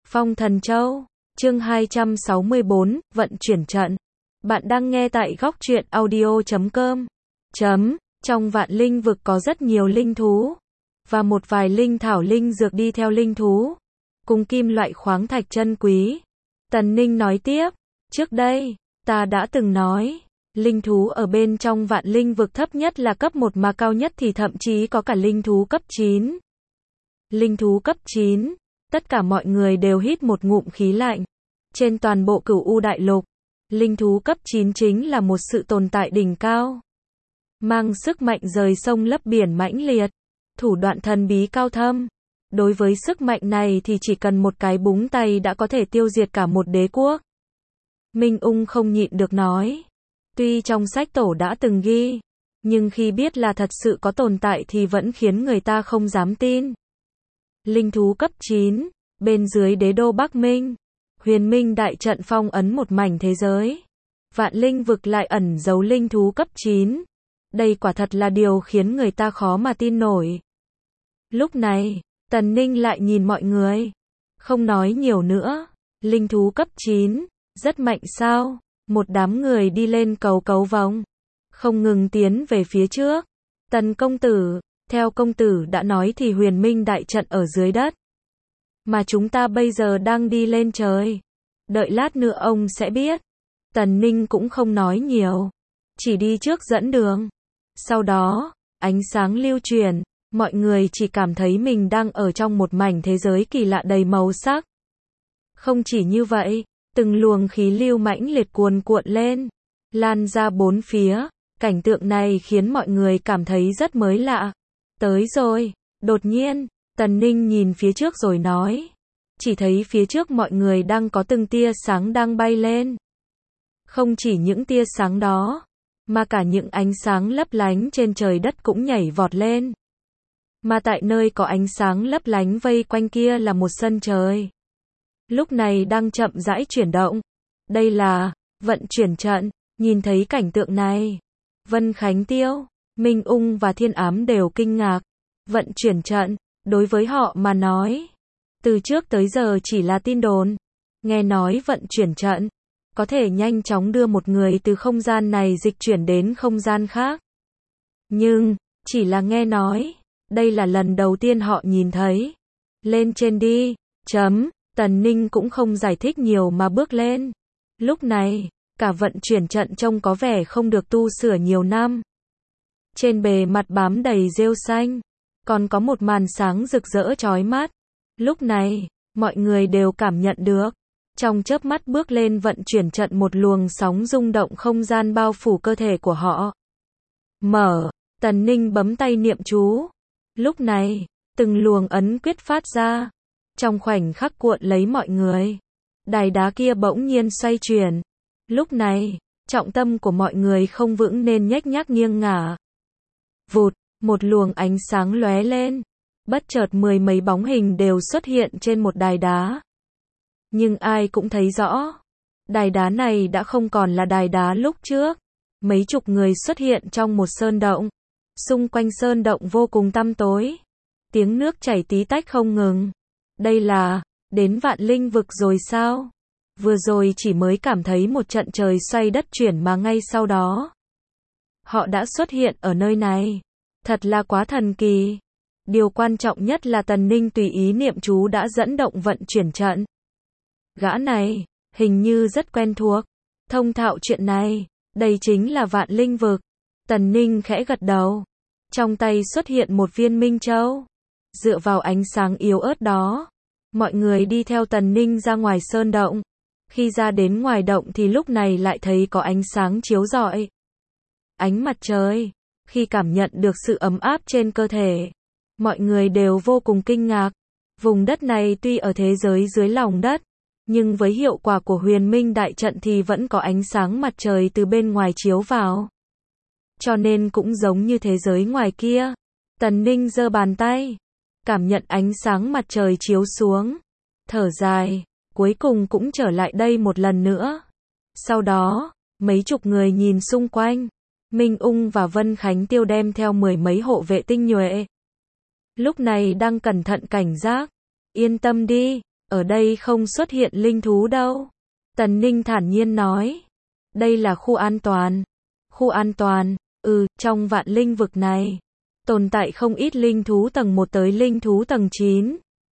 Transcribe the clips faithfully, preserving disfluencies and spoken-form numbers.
Phong Thần Châu, chương hai trăm sáu mươi bốn, vận chuyển trận. Bạn đang nghe tại góc truyện audio chấm com. Chấm, trong vạn linh vực có rất nhiều linh thú, và một vài linh thảo linh dược đi theo linh thú, cùng kim loại khoáng thạch chân quý. Tần Ninh nói tiếp, trước đây, ta đã từng nói, linh thú ở bên trong vạn linh vực thấp nhất là cấp một mà cao nhất thì thậm chí có cả linh thú cấp chín. Linh thú cấp chín, tất cả mọi người đều hít một ngụm khí lạnh. Trên toàn bộ Cửu U Đại Lục, linh thú cấp chín chính là một sự tồn tại đỉnh cao. Mang sức mạnh rời sông lấp biển mãnh liệt, thủ đoạn thần bí cao thâm. Đối với sức mạnh này thì chỉ cần một cái búng tay đã có thể tiêu diệt cả một đế quốc. Minh Ung không nhịn được nói. Tuy trong sách tổ đã từng ghi, nhưng khi biết là thật sự có tồn tại thì vẫn khiến người ta không dám tin. Linh thú cấp chín, bên dưới đế đô Bắc Minh, huyền minh đại trận phong ấn một mảnh thế giới. Vạn linh vực lại ẩn giấu linh thú cấp chín. Đây quả thật là điều khiến người ta khó mà tin nổi. Lúc này, Tần Ninh lại nhìn mọi người. Không nói nhiều nữa. Linh thú cấp chín, rất mạnh sao? Một đám người đi lên cầu cấu vòng, không ngừng tiến về phía trước. Tần công tử, theo công tử đã nói thì huyền minh đại trận ở dưới đất. Mà chúng ta bây giờ đang đi lên trời. Đợi lát nữa ông sẽ biết. Tần Ninh cũng không nói nhiều, chỉ đi trước dẫn đường. Sau đó, ánh sáng lưu truyền, mọi người chỉ cảm thấy mình đang ở trong một mảnh thế giới kỳ lạ đầy màu sắc. Không chỉ như vậy, từng luồng khí lưu mãnh liệt cuồn cuộn lên, lan ra bốn phía. Cảnh tượng này khiến mọi người cảm thấy rất mới lạ. Tới rồi, đột nhiên, Tần Ninh nhìn phía trước rồi nói. Chỉ thấy phía trước mọi người đang có từng tia sáng đang bay lên. Không chỉ những tia sáng đó, mà cả những ánh sáng lấp lánh trên trời đất cũng nhảy vọt lên. Mà tại nơi có ánh sáng lấp lánh vây quanh kia là một sân trời. Lúc này đang chậm rãi chuyển động. Đây là vận chuyển trận. Nhìn thấy cảnh tượng này, Vân Khánh Tiêu, Minh Ung và Thiên Ám đều kinh ngạc. Vận chuyển trận, đối với họ mà nói, từ trước tới giờ chỉ là tin đồn. Nghe nói vận chuyển trận có thể nhanh chóng đưa một người từ không gian này dịch chuyển đến không gian khác. Nhưng, chỉ là nghe nói, đây là lần đầu tiên họ nhìn thấy. Lên trên đi, chấm, Tần Ninh cũng không giải thích nhiều mà bước lên. Lúc này, cả vận chuyển trận trông có vẻ không được tu sửa nhiều năm. Trên bề mặt bám đầy rêu xanh, còn có một màn sáng rực rỡ chói mắt. Lúc này, mọi người đều cảm nhận được. Trong chớp mắt bước lên vận chuyển trận một luồng sóng rung động không gian bao phủ cơ thể của họ. Mở, Tần Ninh bấm tay niệm chú. Lúc này, từng luồng ấn quyết phát ra. Trong khoảnh khắc cuộn lấy mọi người. Đài đá kia bỗng nhiên xoay chuyển. Lúc này, trọng tâm của mọi người không vững nên nhếch nhác nghiêng ngả. Vụt, một luồng ánh sáng lóe lên. Bất chợt mười mấy bóng hình đều xuất hiện trên một đài đá. Nhưng ai cũng thấy rõ, đài đá này đã không còn là đài đá lúc trước. Mấy chục người xuất hiện trong một sơn động. Xung quanh sơn động vô cùng tăm tối. Tiếng nước chảy tí tách không ngừng. Đây là, đến vạn linh vực rồi sao? Vừa rồi chỉ mới cảm thấy một trận trời xoay đất chuyển mà ngay sau đó, họ đã xuất hiện ở nơi này. Thật là quá thần kỳ. Điều quan trọng nhất là Tần Ninh tùy ý niệm chú đã dẫn động vận chuyển trận. Gã này, hình như rất quen thuộc, thông thạo chuyện này, đây chính là vạn linh vực. Tần Ninh khẽ gật đầu. Trong tay xuất hiện một viên minh châu. Dựa vào ánh sáng yếu ớt đó, mọi người đi theo Tần Ninh ra ngoài sơn động. Khi ra đến ngoài động thì lúc này lại thấy có ánh sáng chiếu rọi. Ánh mặt trời. Khi cảm nhận được sự ấm áp trên cơ thể, mọi người đều vô cùng kinh ngạc. Vùng đất này tuy ở thế giới dưới lòng đất, nhưng với hiệu quả của huyền minh đại trận thì vẫn có ánh sáng mặt trời từ bên ngoài chiếu vào. Cho nên cũng giống như thế giới ngoài kia. Tần Ninh giơ bàn tay, cảm nhận ánh sáng mặt trời chiếu xuống. Thở dài, cuối cùng cũng trở lại đây một lần nữa. Sau đó, mấy chục người nhìn xung quanh. Minh Ung và Vân Khánh Tiêu đem theo mười mấy hộ vệ tinh nhuệ. Lúc này đang cẩn thận cảnh giác. Yên tâm đi, Ở đây không xuất hiện linh thú đâu. Tần Ninh thản nhiên nói. Đây là khu an toàn. Khu an toàn, ừ, trong vạn linh vực này, tồn tại không ít linh thú tầng một tới linh thú tầng chín.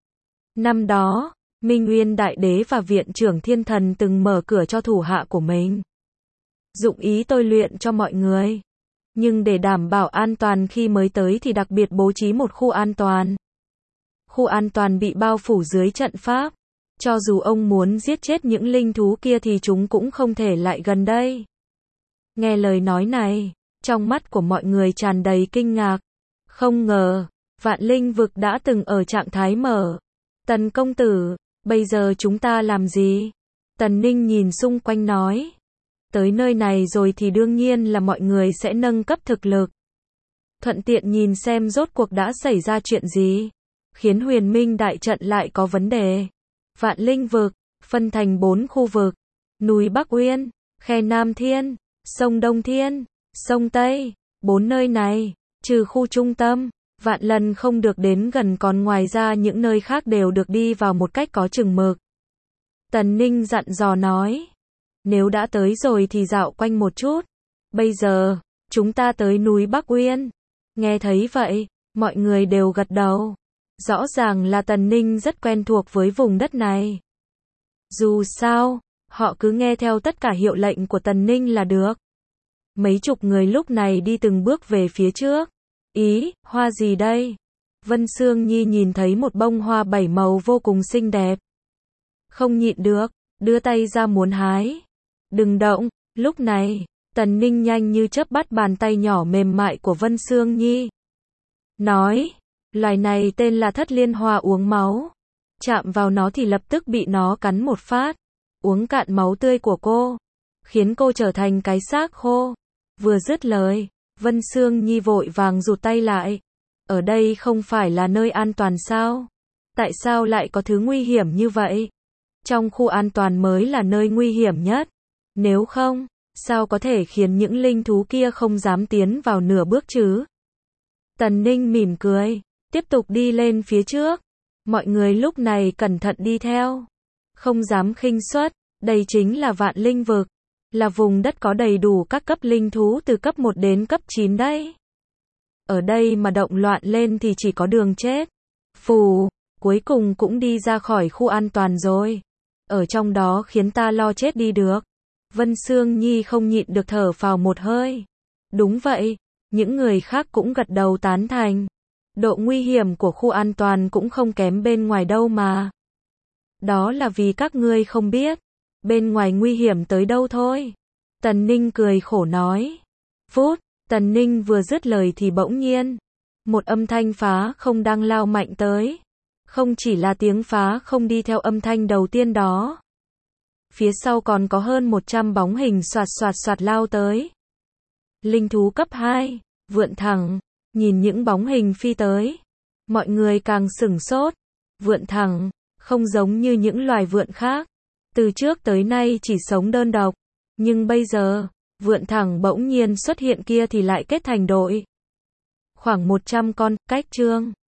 Năm đó, Minh Nguyên Đại Đế và Viện trưởng Thiên Thần từng mở cửa cho thủ hạ của mình. Dụng ý tôi luyện cho mọi người. Nhưng để đảm bảo an toàn khi mới tới thì đặc biệt bố trí một khu an toàn. Khu an toàn bị bao phủ dưới trận pháp. Cho dù ông muốn giết chết những linh thú kia thì chúng cũng không thể lại gần đây. Nghe lời nói này, trong mắt của mọi người tràn đầy kinh ngạc. Không ngờ, vạn linh vực đã từng ở trạng thái mở. Tần công tử, bây giờ chúng ta làm gì? Tần Ninh nhìn xung quanh nói. Tới nơi này rồi thì đương nhiên là mọi người sẽ nâng cấp thực lực. Thuận tiện nhìn xem rốt cuộc đã xảy ra chuyện gì. Khiến huyền minh đại trận lại có vấn đề. Vạn linh vực, phân thành bốn khu vực. Núi Bắc Uyên, khe Nam Thiên, sông Đông Thiên, sông Tây. Bốn nơi này, trừ khu trung tâm, vạn lần không được đến gần, còn ngoài ra những nơi khác đều được đi vào một cách có chừng mực. Tần Ninh dặn dò nói. Nếu đã tới rồi thì dạo quanh một chút. Bây giờ, chúng ta tới núi Bắc Uyên. Nghe thấy vậy, mọi người đều gật đầu. Rõ ràng là Tần Ninh rất quen thuộc với vùng đất này. Dù sao, họ cứ nghe theo tất cả hiệu lệnh của Tần Ninh là được. Mấy chục người lúc này đi từng bước về phía trước. Ý, hoa gì đây? Vân Sương Nhi nhìn thấy một bông hoa bảy màu vô cùng xinh đẹp. Không nhịn được, đưa tay ra muốn hái. Đừng động, lúc này, Tần Ninh nhanh như chớp bắt bàn tay nhỏ mềm mại của Vân Sương Nhi. Nói, loài này tên là thất liên hoa uống máu. Chạm vào nó thì lập tức bị nó cắn một phát. Uống cạn máu tươi của cô. Khiến cô trở thành cái xác khô. Vừa dứt lời, Vân Sương Nhi vội vàng rụt tay lại. Ở đây không phải là nơi an toàn sao? Tại sao lại có thứ nguy hiểm như vậy? Trong khu an toàn mới là nơi nguy hiểm nhất. Nếu không, sao có thể khiến những linh thú kia không dám tiến vào nửa bước chứ? Tần Ninh mỉm cười, tiếp tục đi lên phía trước. Mọi người lúc này cẩn thận đi theo. Không dám khinh suất, đây chính là vạn linh vực. Là vùng đất có đầy đủ các cấp linh thú từ cấp một đến cấp chín đấy. Ở đây mà động loạn lên thì chỉ có đường chết. Phù, cuối cùng cũng đi ra khỏi khu an toàn rồi. Ở trong đó khiến ta lo chết đi được. Vân Sương Nhi không nhịn được thở phào một hơi. Đúng vậy, những người khác cũng gật đầu tán thành. Độ nguy hiểm của khu an toàn cũng không kém bên ngoài đâu mà. Đó là vì các ngươi không biết. Bên ngoài nguy hiểm tới đâu thôi. Tần Ninh cười khổ nói. Phút, Tần Ninh vừa dứt lời thì bỗng nhiên. Một âm thanh phá không đang lao mạnh tới. Không chỉ là tiếng phá không đi theo âm thanh đầu tiên đó. Phía sau còn có hơn một trăm bóng hình xoạt xoạt xoạt lao tới. Linh thú cấp hai, vượn thẳng, nhìn những bóng hình phi tới. Mọi người càng sửng sốt. Vượn thẳng, không giống như những loài vượn khác. Từ trước tới nay chỉ sống đơn độc. Nhưng bây giờ, vượn thẳng bỗng nhiên xuất hiện kia thì lại kết thành đội. Khoảng một trăm con, cách chương.